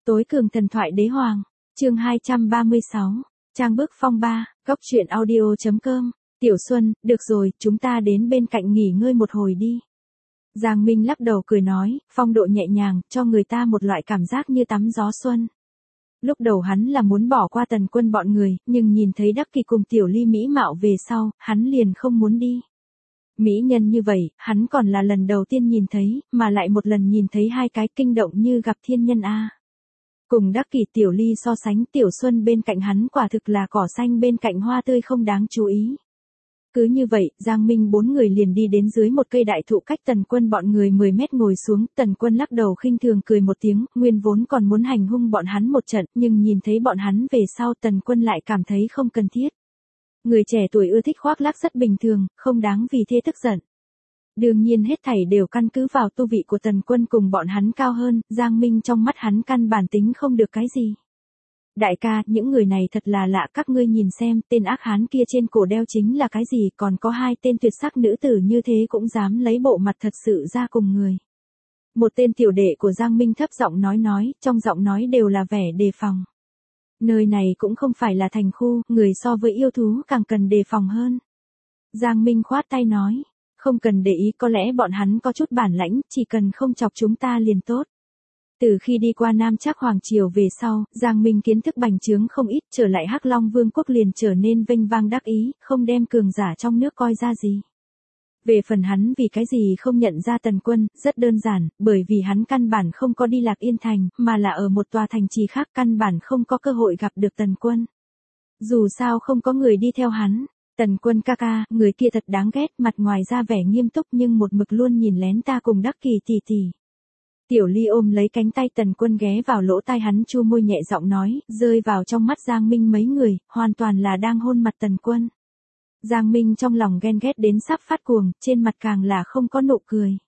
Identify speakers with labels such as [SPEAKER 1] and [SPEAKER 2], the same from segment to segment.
[SPEAKER 1] Tối cường thần thoại đế hoàng, chương 236, trang bức phong ba, góc truyện audio.com, Tiểu Xuân, được rồi, chúng ta đến bên cạnh nghỉ ngơi một hồi đi. Giang Minh lắc đầu cười nói, phong độ nhẹ nhàng, cho người ta một loại cảm giác như tắm gió xuân. Lúc đầu hắn là muốn bỏ qua Tần Quân bọn người, nhưng nhìn thấy Đắc Kỳ cùng Tiểu Ly mỹ mạo về sau, hắn liền không muốn đi. Mỹ nhân như vậy, hắn còn là lần đầu tiên nhìn thấy, mà lại một lần nhìn thấy hai cái kinh động như gặp thiên nhân a. Cùng Đắc Kỳ Tiểu Ly so sánh, Tiểu Xuân bên cạnh hắn quả thực là cỏ xanh bên cạnh hoa tươi không đáng chú ý. Cứ như vậy, Giang Minh bốn người liền đi đến dưới một cây đại thụ cách Tần Quân bọn người 10 mét ngồi xuống, Tần Quân lắc đầu khinh thường cười một tiếng, nguyên vốn còn muốn hành hung bọn hắn một trận, nhưng nhìn thấy bọn hắn về sau Tần Quân lại cảm thấy không cần thiết. Người trẻ tuổi ưa thích khoác lác rất bình thường, không đáng vì thế tức giận. Đương nhiên hết thảy đều căn cứ vào tu vị của Tần Quân cùng bọn hắn cao hơn, Giang Minh trong mắt hắn căn bản tính không được cái gì. Đại ca, những người này thật là lạ, các ngươi nhìn xem, tên ác hán kia trên cổ đeo chính là cái gì, còn có hai tên tuyệt sắc nữ tử như thế cũng dám lấy bộ mặt thật sự ra cùng người. Một tên tiểu đệ của Giang Minh thấp giọng nói, trong giọng nói đều là vẻ đề phòng. Nơi này cũng không phải là thành khu, người so với yêu thú càng cần đề phòng hơn. Giang Minh khoát tay nói, không cần để ý, có lẽ bọn hắn có chút bản lãnh, chỉ cần không chọc chúng ta liền tốt. Từ khi đi qua Nam Trác Hoàng Triều về sau, Giang Minh kiến thức bành trướng không ít, trở lại Hắc Long Vương quốc liền trở nên vênh vang đắc ý, không đem cường giả trong nước coi ra gì. Về phần hắn vì cái gì không nhận ra Tần Quân, rất đơn giản, bởi vì hắn căn bản không có đi Lạc Yên Thành, mà là ở một tòa thành trì khác, căn bản không có cơ hội gặp được Tần Quân. Dù sao không có người đi theo hắn. Tần Quân ca ca, người kia thật đáng ghét, mặt ngoài ra vẻ nghiêm túc nhưng một mực luôn nhìn lén ta cùng Đắc Kỳ tỷ tỷ. Tiểu Ly ôm lấy cánh tay Tần Quân ghé vào lỗ tai hắn chu môi nhẹ giọng nói, rơi vào trong mắt Giang Minh mấy người, hoàn toàn là đang hôn mặt Tần Quân. Giang Minh trong lòng ghen ghét đến sắp phát cuồng, trên mặt càng là không có nụ cười.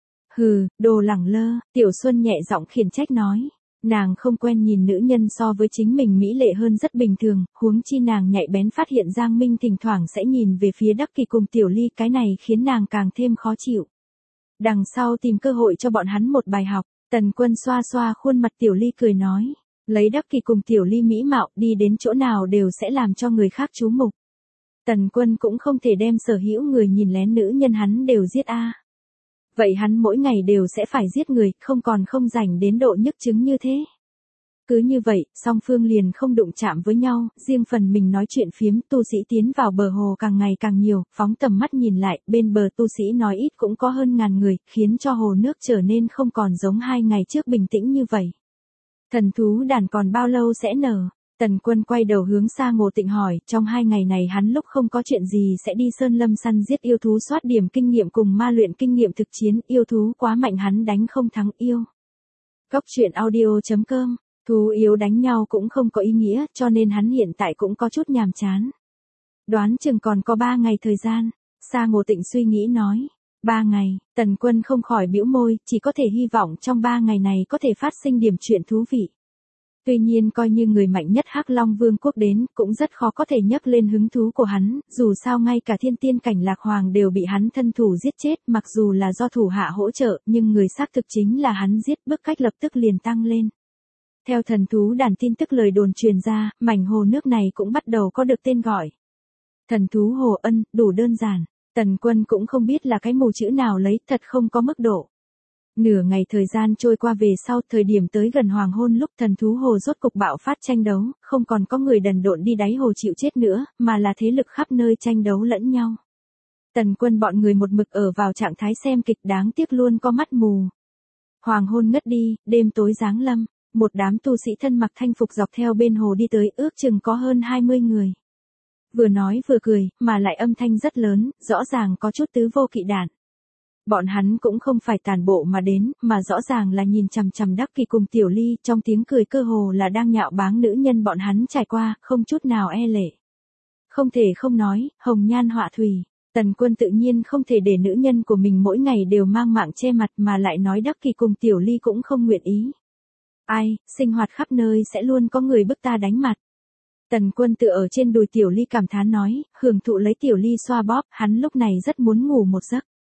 [SPEAKER 1] Hừ, đồ lẳng lơ, Tiểu Xuân nhẹ giọng khiển trách nói. Nàng không quen nhìn nữ nhân so với chính mình mỹ lệ hơn rất bình thường, huống chi nàng nhạy bén phát hiện Giang Minh thỉnh thoảng sẽ nhìn về phía Đắc Kỳ cùng Tiểu Ly, cái này khiến nàng càng thêm khó chịu. Đằng sau tìm cơ hội cho bọn hắn một bài học, Tần Quân xoa xoa khuôn mặt Tiểu Ly cười nói, lấy Đắc Kỳ cùng Tiểu Ly mỹ mạo đi đến chỗ nào đều sẽ làm cho người khác chú mục. Tần Quân cũng không thể đem sở hữu người nhìn lén nữ nhân hắn đều giết a. Vậy hắn mỗi ngày đều sẽ phải giết người, không rảnh đến độ nhức chứng như thế. Cứ như vậy, song phương liền không đụng chạm với nhau, riêng phần mình nói chuyện phiếm, tu sĩ tiến vào bờ hồ càng ngày càng nhiều, phóng tầm mắt nhìn lại, bên bờ tu sĩ nói ít cũng có hơn 1000 người, khiến cho hồ nước trở nên không còn giống 2 ngày trước bình tĩnh như vậy. Thần thú đàn còn bao lâu sẽ nở? Tần Quân quay đầu hướng xa Ngô Tịnh hỏi, trong 2 ngày này hắn lúc không có chuyện gì sẽ đi sơn lâm săn giết yêu thú soát điểm kinh nghiệm cùng ma luyện kinh nghiệm thực chiến, yêu thú quá mạnh hắn đánh không thắng yêu. Góc truyện audio.com, thú yếu đánh nhau cũng không có ý nghĩa, cho nên hắn hiện tại cũng có chút nhàm chán. Đoán chừng còn có 3 ngày thời gian, Sa Ngô Tịnh suy nghĩ nói. 3 ngày, Tần Quân không khỏi bĩu môi, chỉ có thể hy vọng trong 3 ngày này có thể phát sinh điểm chuyện thú vị. Tuy nhiên coi như người mạnh nhất Hắc Long Vương quốc đến, cũng rất khó có thể nhấc lên hứng thú của hắn, dù sao ngay cả thiên tiên cảnh Lạc Hoàng đều bị hắn thân thủ giết chết, mặc dù là do thủ hạ hỗ trợ, nhưng người xác thực chính là hắn giết, bức cách lập tức liền tăng lên. Theo thần thú đàn tin tức lời đồn truyền ra, mảnh hồ nước này cũng bắt đầu có được tên gọi. Thần thú hồ ân, đủ đơn giản, Tần Quân cũng không biết là cái mù chữ nào lấy, thật không có mức độ. Nửa ngày thời gian trôi qua về sau, thời điểm tới gần hoàng hôn lúc thần thú hồ rốt cục bạo phát tranh đấu, không còn có người đần độn đi đáy hồ chịu chết nữa, mà là thế lực khắp nơi tranh đấu lẫn nhau. Tần Quân bọn người một mực ở vào trạng thái xem kịch, đáng tiếc luôn có mắt mù. Hoàng hôn ngất đi, đêm tối giáng lâm, một đám tu sĩ thân mặc thanh phục dọc theo bên hồ đi tới, ước chừng có hơn 20 người. Vừa nói vừa cười, mà lại âm thanh rất lớn, rõ ràng có chút tứ vô kỵ đản. Bọn hắn cũng không phải tàn bộ mà đến, mà rõ ràng là nhìn chằm chằm Đắc Kỳ cùng Tiểu Ly, trong tiếng cười cơ hồ là đang nhạo báng nữ nhân bọn hắn trải qua, không chút nào e lệ. Không thể không nói, hồng nhan họa thủy, Tần Quân tự nhiên không thể để nữ nhân của mình mỗi ngày đều mang mạng che mặt, mà lại nói Đắc Kỳ cùng Tiểu Ly cũng không nguyện ý. Ai, sinh hoạt khắp nơi sẽ luôn có người bức ta đánh mặt. Tần Quân tựa ở trên đùi Tiểu Ly cảm thán nói, hưởng thụ lấy Tiểu Ly xoa bóp, hắn lúc này rất muốn ngủ một giấc.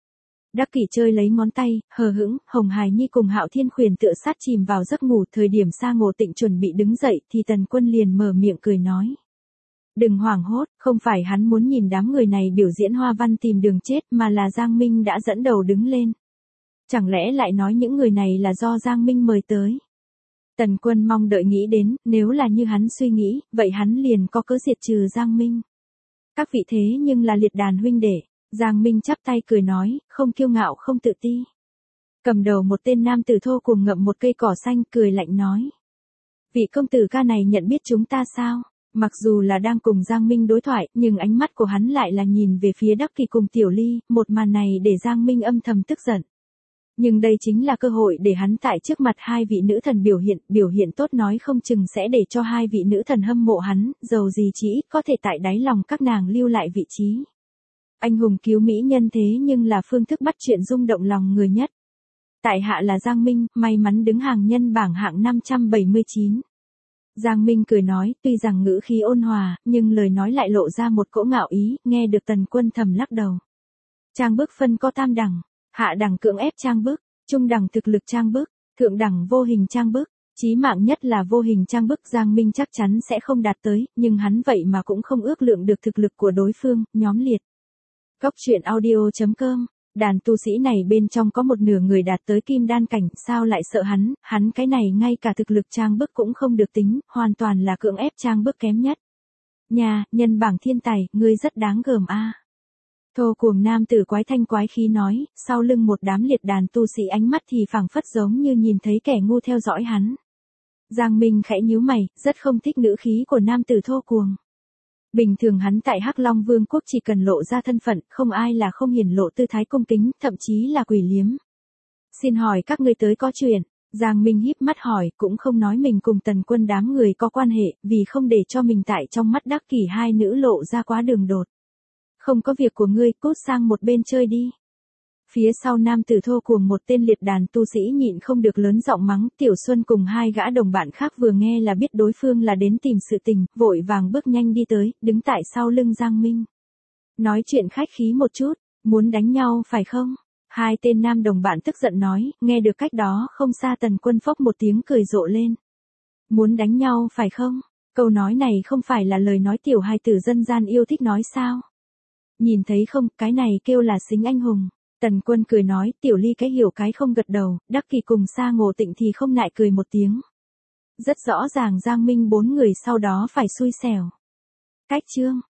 [SPEAKER 1] Đắc Kỷ chơi lấy ngón tay, hờ hững, Hồng Hải Nhi cùng Hạo Thiên Khuyển tựa sát chìm vào giấc ngủ, thời điểm Sa Ngộ Tịnh chuẩn bị đứng dậy thì Tần Quân liền mở miệng cười nói. Đừng hoảng hốt, không phải hắn muốn nhìn đám người này biểu diễn hoa văn tìm đường chết mà là Giang Minh đã dẫn đầu đứng lên. Chẳng lẽ lại nói những người này là do Giang Minh mời tới? Tần Quân mong đợi nghĩ đến, nếu là như hắn suy nghĩ, vậy hắn liền có cớ diệt trừ Giang Minh. Các vị thế nhưng là liệt đàn huynh đệ. Giang Minh chắp tay cười nói, không kiêu ngạo không tự ti. Cầm đầu một tên nam tử thô cuồng ngậm một cây cỏ xanh cười lạnh nói. Vị công tử ca này nhận biết chúng ta sao? Mặc dù là đang cùng Giang Minh đối thoại, nhưng ánh mắt của hắn lại là nhìn về phía Đắc Kỷ cùng Tiểu Ly, một màn này để Giang Minh âm thầm tức giận. Nhưng đây chính là cơ hội để hắn tại trước mặt hai vị nữ thần biểu hiện tốt nói không chừng sẽ để cho hai vị nữ thần hâm mộ hắn, dầu gì chỉ ít có thể tại đáy lòng các nàng lưu lại vị trí. Anh hùng cứu mỹ nhân thế nhưng là phương thức bắt chuyện rung động lòng người nhất. Tại hạ là Giang Minh, may mắn đứng hàng nhân bảng hạng 579. Giang Minh cười nói, tuy rằng ngữ khí ôn hòa, nhưng lời nói lại lộ ra một cỗ ngạo ý, nghe được Tần Quân thầm lắc đầu. Trang bức phân có tam đẳng, hạ đẳng cưỡng ép trang bức, trung đẳng thực lực trang bức, thượng đẳng vô hình trang bức, chí mạng nhất là vô hình trang bức. Giang Minh chắc chắn sẽ không đạt tới, nhưng hắn vậy mà cũng không ước lượng được thực lực của đối phương, nhóm liệt. Góc truyện audio.com, đàn tu sĩ này bên trong có một nửa người đạt tới kim đan cảnh, sao lại sợ hắn cái này ngay cả thực lực trang bức cũng không được tính, hoàn toàn là cưỡng ép trang bức kém nhất. Nhà, nhân bảng thiên tài, ngươi rất đáng gờm a. Thô cuồng nam tử quái thanh quái khí nói, sau lưng một đám liệt đàn tu sĩ ánh mắt thì phảng phất giống như nhìn thấy kẻ ngu theo dõi hắn. Giang Minh khẽ nhíu mày, rất không thích ngữ khí của nam tử thô cuồng. Bình thường hắn tại Hắc Long Vương quốc chỉ cần lộ ra thân phận, không ai là không hiển lộ tư thái cung kính, thậm chí là quỷ liếm. Xin hỏi các ngươi tới có chuyện? Giang Minh híp mắt hỏi, cũng không nói mình cùng Tần Quân đám người có quan hệ, vì không để cho mình tại trong mắt Đắc Kỷ hai nữ lộ ra quá đường đột. Không có việc của ngươi, cút sang một bên chơi đi. Phía sau nam tử thô cuồng một tên liệt đàn tu sĩ nhịn không được lớn giọng mắng. Tiểu Xuân cùng hai gã đồng bạn khác vừa nghe là biết đối phương là đến tìm sự tình, vội vàng bước nhanh đi tới, đứng tại sau lưng Giang Minh. Nói chuyện khách khí một chút, muốn đánh nhau phải không? Hai tên nam đồng bạn tức giận nói, nghe được cách đó không xa Tần Quân phốc một tiếng cười rộ lên. Muốn đánh nhau phải không? Câu nói này không phải là lời nói tiểu hài tử dân gian yêu thích nói sao? Nhìn thấy không, cái này kêu là xính anh hùng. Tần Quân cười nói, Tiểu Ly cái hiểu cái không gật đầu, Đắc Kỷ cùng Sa Ngộ Tịnh thì không nại cười một tiếng. Rất rõ ràng Giang Minh bốn người sau đó phải xui xẻo. Cách chương.